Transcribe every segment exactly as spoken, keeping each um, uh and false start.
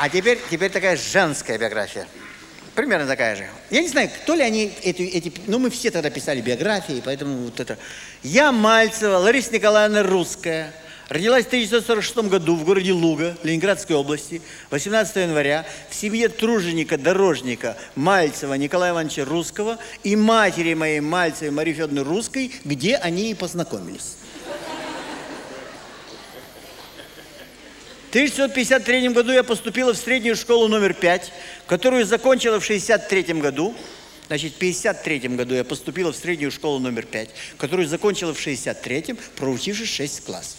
А теперь, теперь такая женская биография. Примерно такая же. Я не знаю, кто ли они, эти, эти, ну мы все тогда писали биографии, поэтому вот это. Я Мальцева Лариса Николаевна Русская. Родилась в тысяча девятьсот сорок шестом году в городе Луга, Ленинградской области, восемнадцатого января, в семье труженика-дорожника Мальцева Николая Ивановича Русского и матери моей Мальцевой Марии Федоровны Русской, где они и познакомились. В тысяча девятьсот пятьдесят третьем году я поступила в среднюю школу номер пять, которую закончила в шестьдесят третьем году. Значит, в пятьдесят третьем году я поступила в среднюю школу номер пять, которую закончила в шестьдесят третьем, проучившись шесть классов.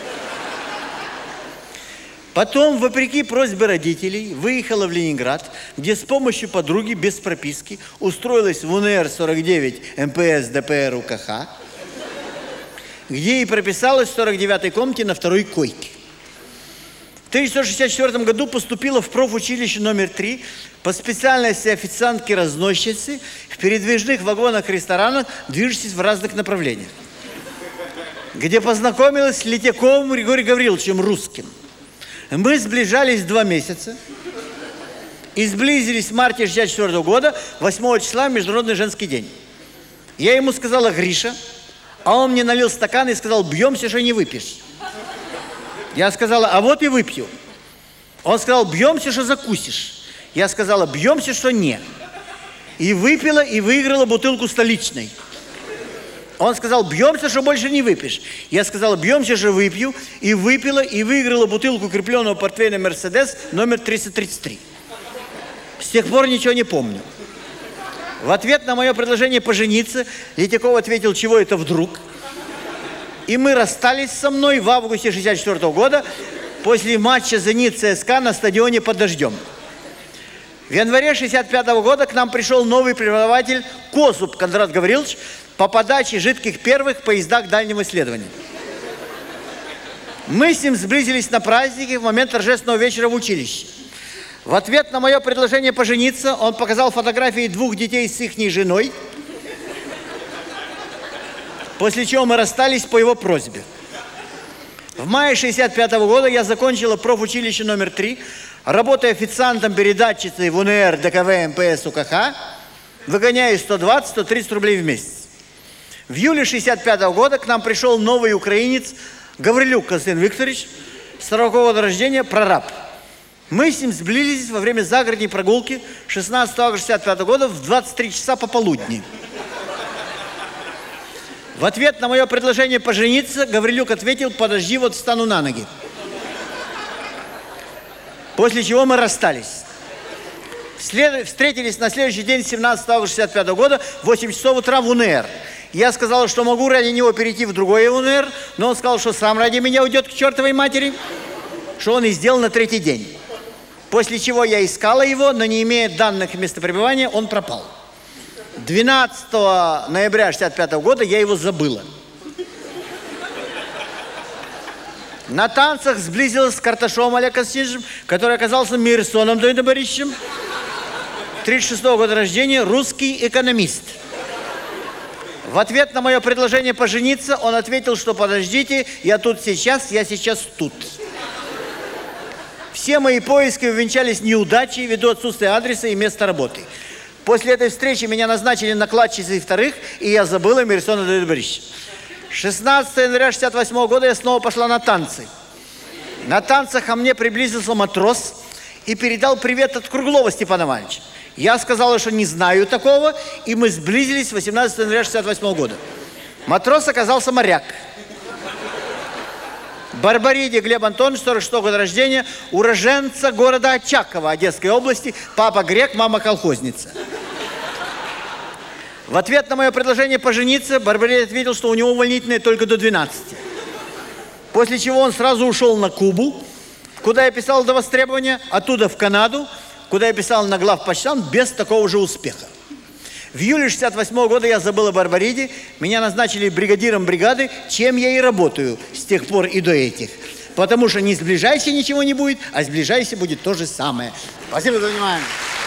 Потом, вопреки просьбе родителей, выехала в Ленинград, где с помощью подруги без прописки устроилась в УНР сорок девять эм пэ эс дэ пэ эр у ка ха, где и прописалась в сорок девятой комнате на второй койке. В тысяча девятьсот шестьдесят четвёртом году поступила в профучилище номер три по специальности официантки-разносчицы в передвижных вагонах-ресторанах, движущихся в разных направлениях, где познакомилась с Летяковым Григорием Гавриловичем Русским. Мы сближались два месяца и сблизились в марте шестьдесят четвёртого года, восьмого числа, Международный женский день. Я ему сказала: Гриша, а он мне налил стакан и сказал: бьемся, что не выпьешь. Я сказала: а вот и выпью. Он сказал: бьемся, что закусишь. Я сказала: бьемся, что не. И выпила, и выиграла бутылку столичной. Он сказал: бьемся, что больше не выпьешь. Я сказала: бьемся, что выпью. И выпила, и выиграла бутылку крепленного портвейна «Мерседес» номер триста тридцать три. С тех пор ничего не помню. В ответ на мое предложение пожениться Летяков ответил: чего это вдруг? И мы расстались со мной в августе шестьдесят четвёртого года после матча «Зенит-ЦСКА» на стадионе под дождем. В январе шестьдесят пятого года к нам пришел новый преподаватель Косуб Кондрат Гаврилович по подаче жидких первых в поездах дальнего исследования. Мы с ним сблизились на празднике в момент торжественного вечера в училище. В ответ на мое предложение пожениться он показал фотографии двух детей с ихней женой, после чего мы расстались по его просьбе. В мае шестьдесят пятого года я закончила профучилище номер три, работая официантом-передатчицей в УНР дэ ка вэ эм пэ эс у ка ха, выгоняя сто двадцать — сто тридцать рублей в месяц. В июле шестьдесят пятого года к нам пришел новый украинец Гаврилюк Константин Викторович, сорокового года рождения, прораб. Мы с ним сблизились во время загородной прогулки шестнадцатого августа шестьдесят пятого года в двадцать три часа пополудни. В ответ на мое предложение пожениться Гаврилюк ответил: подожди, вот встану на ноги. После чего мы расстались. След... Встретились на следующий день, семнадцатого августа шестьдесят пятого года, в восемь часов утра в УНР. Я сказала, что могу ради него перейти в другое УНР, но он сказал, что сам ради меня уйдет к чертовой матери, что он и сделал на третий день. После чего я искала его, но не имея данных места пребывания, он пропал. двенадцатого ноября шестьдесят пятого года я его забыла. На танцах сблизилась с Карташовым Олегом Константиновичем, который оказался Мейерсоном Давидом Борисовичем, тридцать шестого года рождения, русский экономист. В ответ на мое предложение пожениться он ответил, что подождите, я тут сейчас, я сейчас тут. Все мои поиски увенчались неудачей ввиду отсутствия адреса и места работы. После этой встречи меня назначили накладчицей вторых, и я забыла Мейерсона Давида Борисовича. шестнадцатого января шестьдесят восьмого года я снова пошла на танцы. На танцах ко мне приблизился матрос и передал привет от Круглова Степана Ивановича. Я сказала, что не знаю такого, и мы сблизились восемнадцатого января шестьдесят восьмого года. Матрос оказался моряк. Барбариди Глеб Антонович, сорок шестого года рождения, уроженца города Очаково Одесской области, папа грек, мама колхозница. В ответ на мое предложение пожениться Барбариди ответил, что у него увольнительное только до двенадцати. После чего он сразу ушел на Кубу, куда я писал до востребования, оттуда в Канаду, куда я писал на главпочтамт без такого же успеха. В июле шестьдесят восьмого года я забыла Барбариди, меня назначили бригадиром бригады, чем я и работаю с тех пор и до этих. Потому что не сближайся, ничего не будет, а сближайся будет то же самое. Спасибо за внимание.